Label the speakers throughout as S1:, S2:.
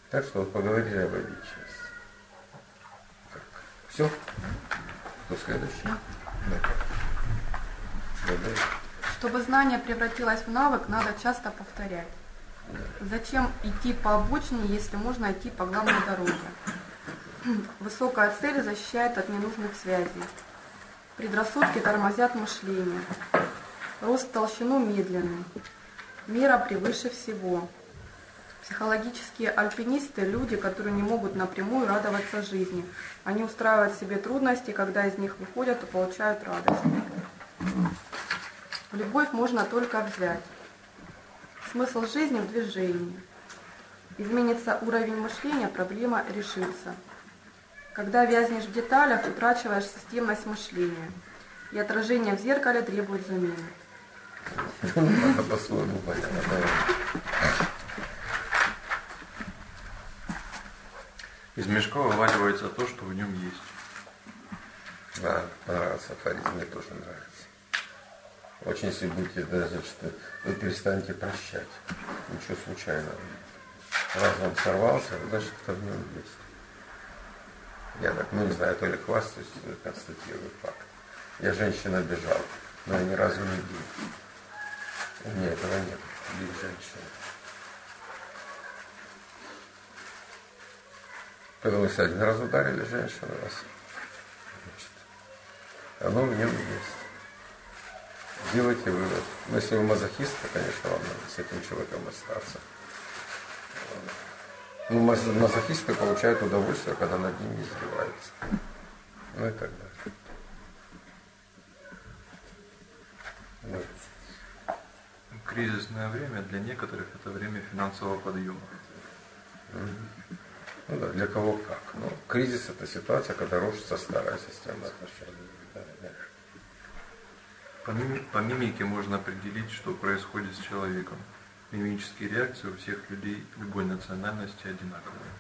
S1: Так что вот поговорили об обидчивости. Все? Кто следующий? Да.
S2: Чтобы знание превратилось в навык, надо часто повторять. Зачем идти по обочине, если можно идти по главной дороге? Высокая цель защищает от ненужных связей. Предрассудки тормозят мышление. Рост в толщину медленный. Мера превыше всего. Психологические альпинисты – люди, которые не могут напрямую радоваться жизни. Они устраивают себе трудности, когда из них выходят, то получают радость. Любовь можно только взять. Смысл жизни в движении. Изменится уровень мышления, проблема решится. Когда вязнешь в деталях, утрачиваешь системность мышления. И отражение в зеркале требует замены.
S1: Надо по-своему понятно.
S3: Из мешка вываливается то, что в нем есть.
S1: Да, понравился афоризм, мне тоже нравится. Очень если будете даже, что вы перестанете прощать. Ничего случайного. Раз он сорвался, значит, это в нем есть. Я так, не знаю, то ли хвастаюсь, то ли констатирую факт. Я женщин обижал, но я ни разу не бил. У меня этого нет, бить женщин. Потому что один раз ударили женщину, раз. Значит, оно в нем есть. Делайте вывод. Но если вы мазохист, то, конечно, вам надо с этим человеком остаться. Ну, мазохисты получают удовольствие, когда над ними издеваются. Ну и так далее. Да.
S3: Кризисное время для некоторых это время финансового подъема.
S1: Ну да, для кого как. Но кризис – это ситуация, когда рушится старая система отношений.
S3: По мимике можно определить, что происходит с человеком. Мимические реакции у всех людей любой национальности одинаковые.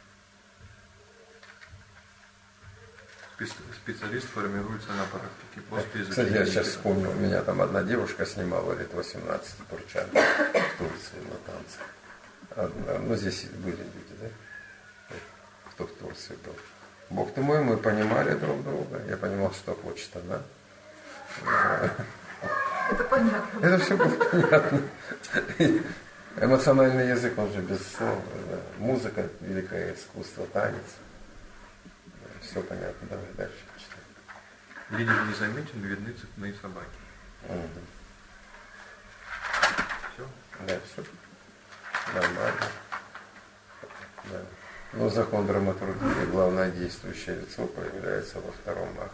S3: Специалист формируется на практике после изучения.
S1: Кстати, я сейчас вспомнил, меня там одна девушка снимала лет 18 турчанки в Турции на танцах. Ну, здесь были люди, да? Кто в Турции был. Бог ты мой, мы понимали друг друга. Я понимал, что хочет она.
S2: Это понятно.
S1: Это все было понятно. Эмоциональный язык, он же без слов. Да. Музыка, великое искусство, танец. Все понятно. Давай дальше читаем.
S3: Лидер незаметен, видны цепные собаки.
S1: Угу.
S3: Все?
S1: Да, все. Нормально. Да. Но закон драматургии, главное действующее лицо появляется во втором акте.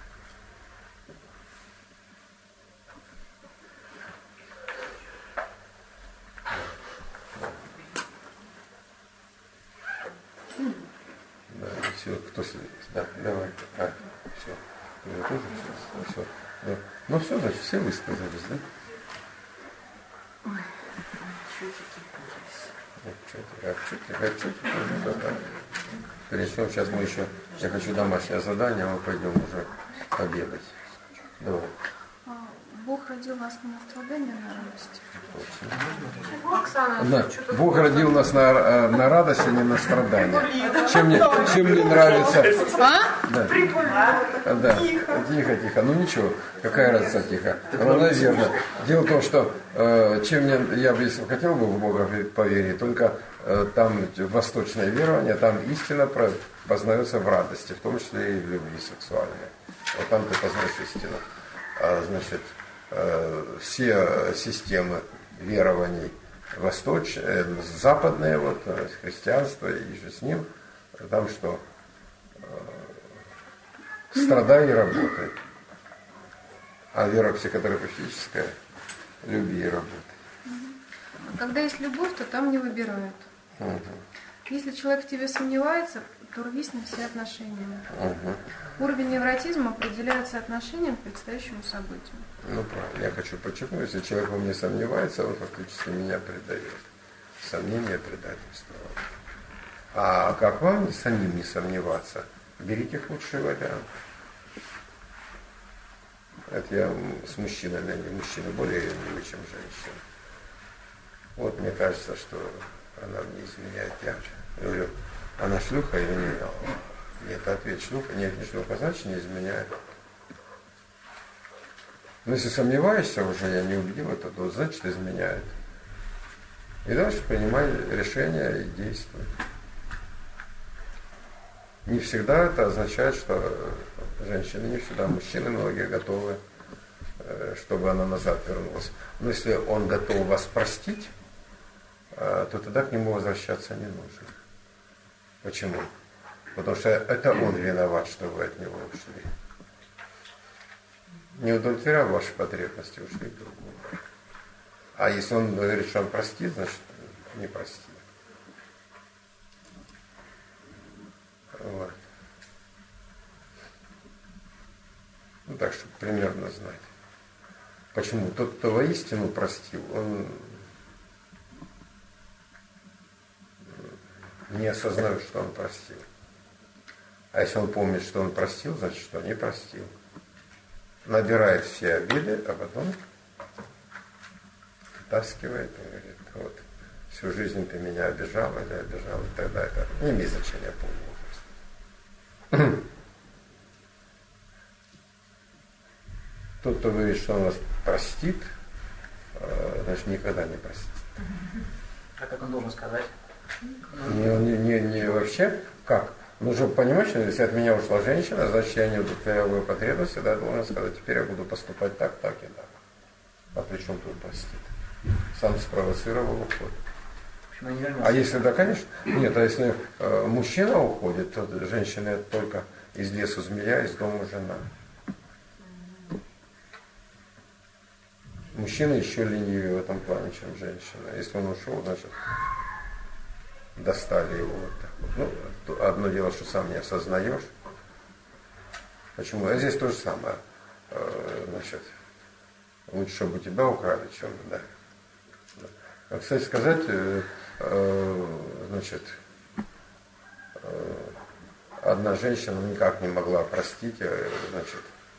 S1: Да, все, кто следит? Да, давай. Все. Ты тоже все. Да. Ну все, значит, все высказались, да?
S2: Ой,
S1: Отчетик. Перейдем, сейчас мы еще, я хочу домашнее задание, мы пойдем уже обедать. Давай.
S2: Бог родил нас не на страдания, а на радость.
S4: Оксана,
S1: Да. Бог родил нас на радость, а не на страдания. Чем мне нравится... Да. Да. Тихо. Ну ничего, какая разница тихо. Равномерно. Дело в том, что я бы, если хотел бы в Бога поверить, только там восточное верование, там истина познается в радости, в том числе и в любви сексуальной. Вот там ты познаешь истину. Значит, все системы верований западные, вот, христианство и же с ним, там что? Страдай и работай. А вера психотерапевтическая – люби и работай.
S2: Когда есть любовь, то там не выбирают.
S1: Угу.
S2: Если человек в тебе сомневается, то рвись на все отношения.
S1: Угу.
S2: Уровень невротизма определяется отношением к предстоящему событию.
S1: Ну, правильно. Я хочу подчеркнуть, если человек во мне сомневается, он фактически меня предает. Сомнение, предательство. А как вам самим не сомневаться? Берите худший вариант. Это я с мужчинами, они мужчины более ревнивы, чем женщины. Вот мне кажется, что она мне изменяет. Я говорю, она шлюха или нет? Нет, ответ шлюха. Нет, не шлюха, значит не изменяет. Но если сомневаешься уже, я не убедил это, то значит изменяет. И дальше принимай решение и действуй. Не всегда это означает, что женщины, не всегда, мужчины многие готовы, чтобы она назад вернулась. Но если он готов вас простить, то тогда к нему возвращаться не нужно. Почему? Потому что это он виноват, что вы от него ушли. Не удовлетворял ваши потребности, ушли к другому. А если он говорит, что он простит, значит не простит. Вот. Ну так, чтобы примерно знать. Почему? Тот, кто воистину простил, он не осознает, что он простил. А если он помнит, что он простил, значит, что не простил. Набирает все обиды, а потом втаскивает и говорит, вот, всю жизнь ты меня обижал или обижал, и тогда это не имеет значения по возрасту. Тот, кто говорит, что он вас простит, значит, никогда не простит.
S4: А как он должен сказать?
S1: Не вообще, как? Нужно понимать, что если от меня ушла женщина, значит, я не удовлетворял ее потребности, да, должен сказать, теперь я буду поступать так, так и так. А при чем тут простит? Сам спровоцировал уход. А если, да, конечно, нет, а если мужчина уходит, то женщина это только из лесу змея, из дома жена. Мужчина еще ленивее в этом плане, чем женщина. Если он ушел, значит, достали его вот так вот. Ну, одно дело, что сам не осознаешь. Почему? А здесь то же самое. Значит, лучше, чтобы у тебя украли, чем, да. Кстати сказать, значит, одна женщина никак не могла простить, значит,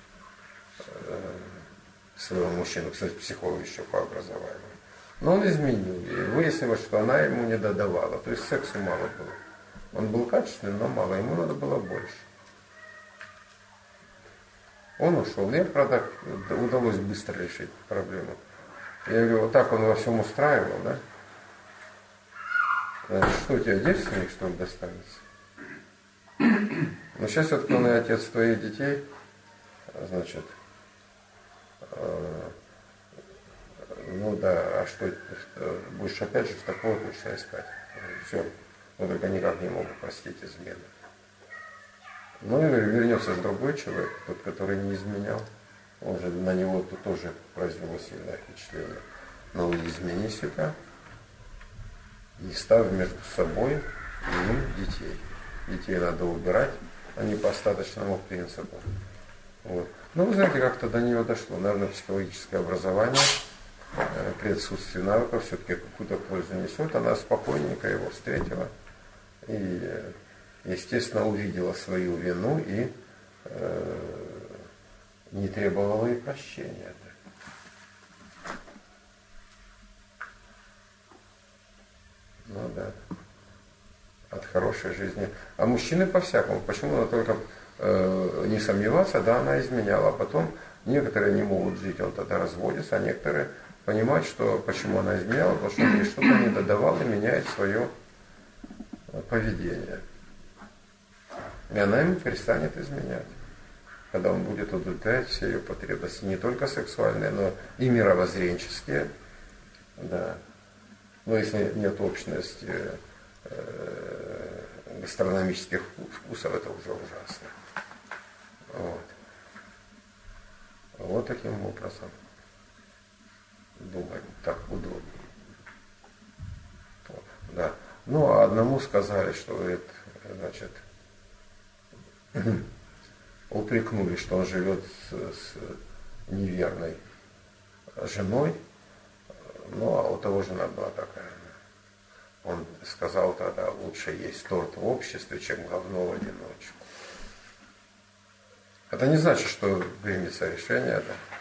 S1: своего мужчину, кстати, психолог еще по образованию. Но он изменил, и выяснилось, что она ему не додавала, то есть сексу мало было. Он был качественный, но мало, ему надо было больше. Он ушел, мне, правда, удалось быстро решить проблему. Я говорю, вот так он во всем устраивал, да? Значит, что у тебя, девственник, что ли, достанется? Но сейчас все-таки он и отец твоих детей, значит, ну да, а что, будешь опять же в такого точно искать? Все, но только никак не могу простить измену. Ну и вернется же другой человек, тот, который не изменял. Он же на него -то тоже произвело сильное впечатление. Но измени себя, не ставь между собой и им детей. Детей надо убирать, они по остаточному принципу. Вот. Но вы знаете, как-то до нее дошло. Наверное, психологическое образование при отсутствии навыков все-таки какую-то пользу несет. Она спокойненько его встретила и, естественно, увидела свою вину и не требовала и прощения. Ну да. От хорошей жизни. А мужчины по-всякому. Почему надо только не сомневаться, да, она изменяла. А потом некоторые не могут жить, он тогда разводится, а некоторые понимают, что почему она изменяла, потому что он ей что-то не додавал и меняет свое поведение. И она ему перестанет изменять. Когда он будет удовлетворять все ее потребности, не только сексуальные, но и мировоззренческие. Да. Но если нет общности гастрономических вкусов, это уже ужасно. Вот. Вот таким образом думать так удобнее. Вот. Да. Ну, а одному сказали, что, говорит, значит, упрекнули, что он живет с неверной женой. Ну, а у того жена была такая. Он сказал тогда, лучше есть торт в обществе, чем говно в одиночку. Это не значит, что примется решение, да.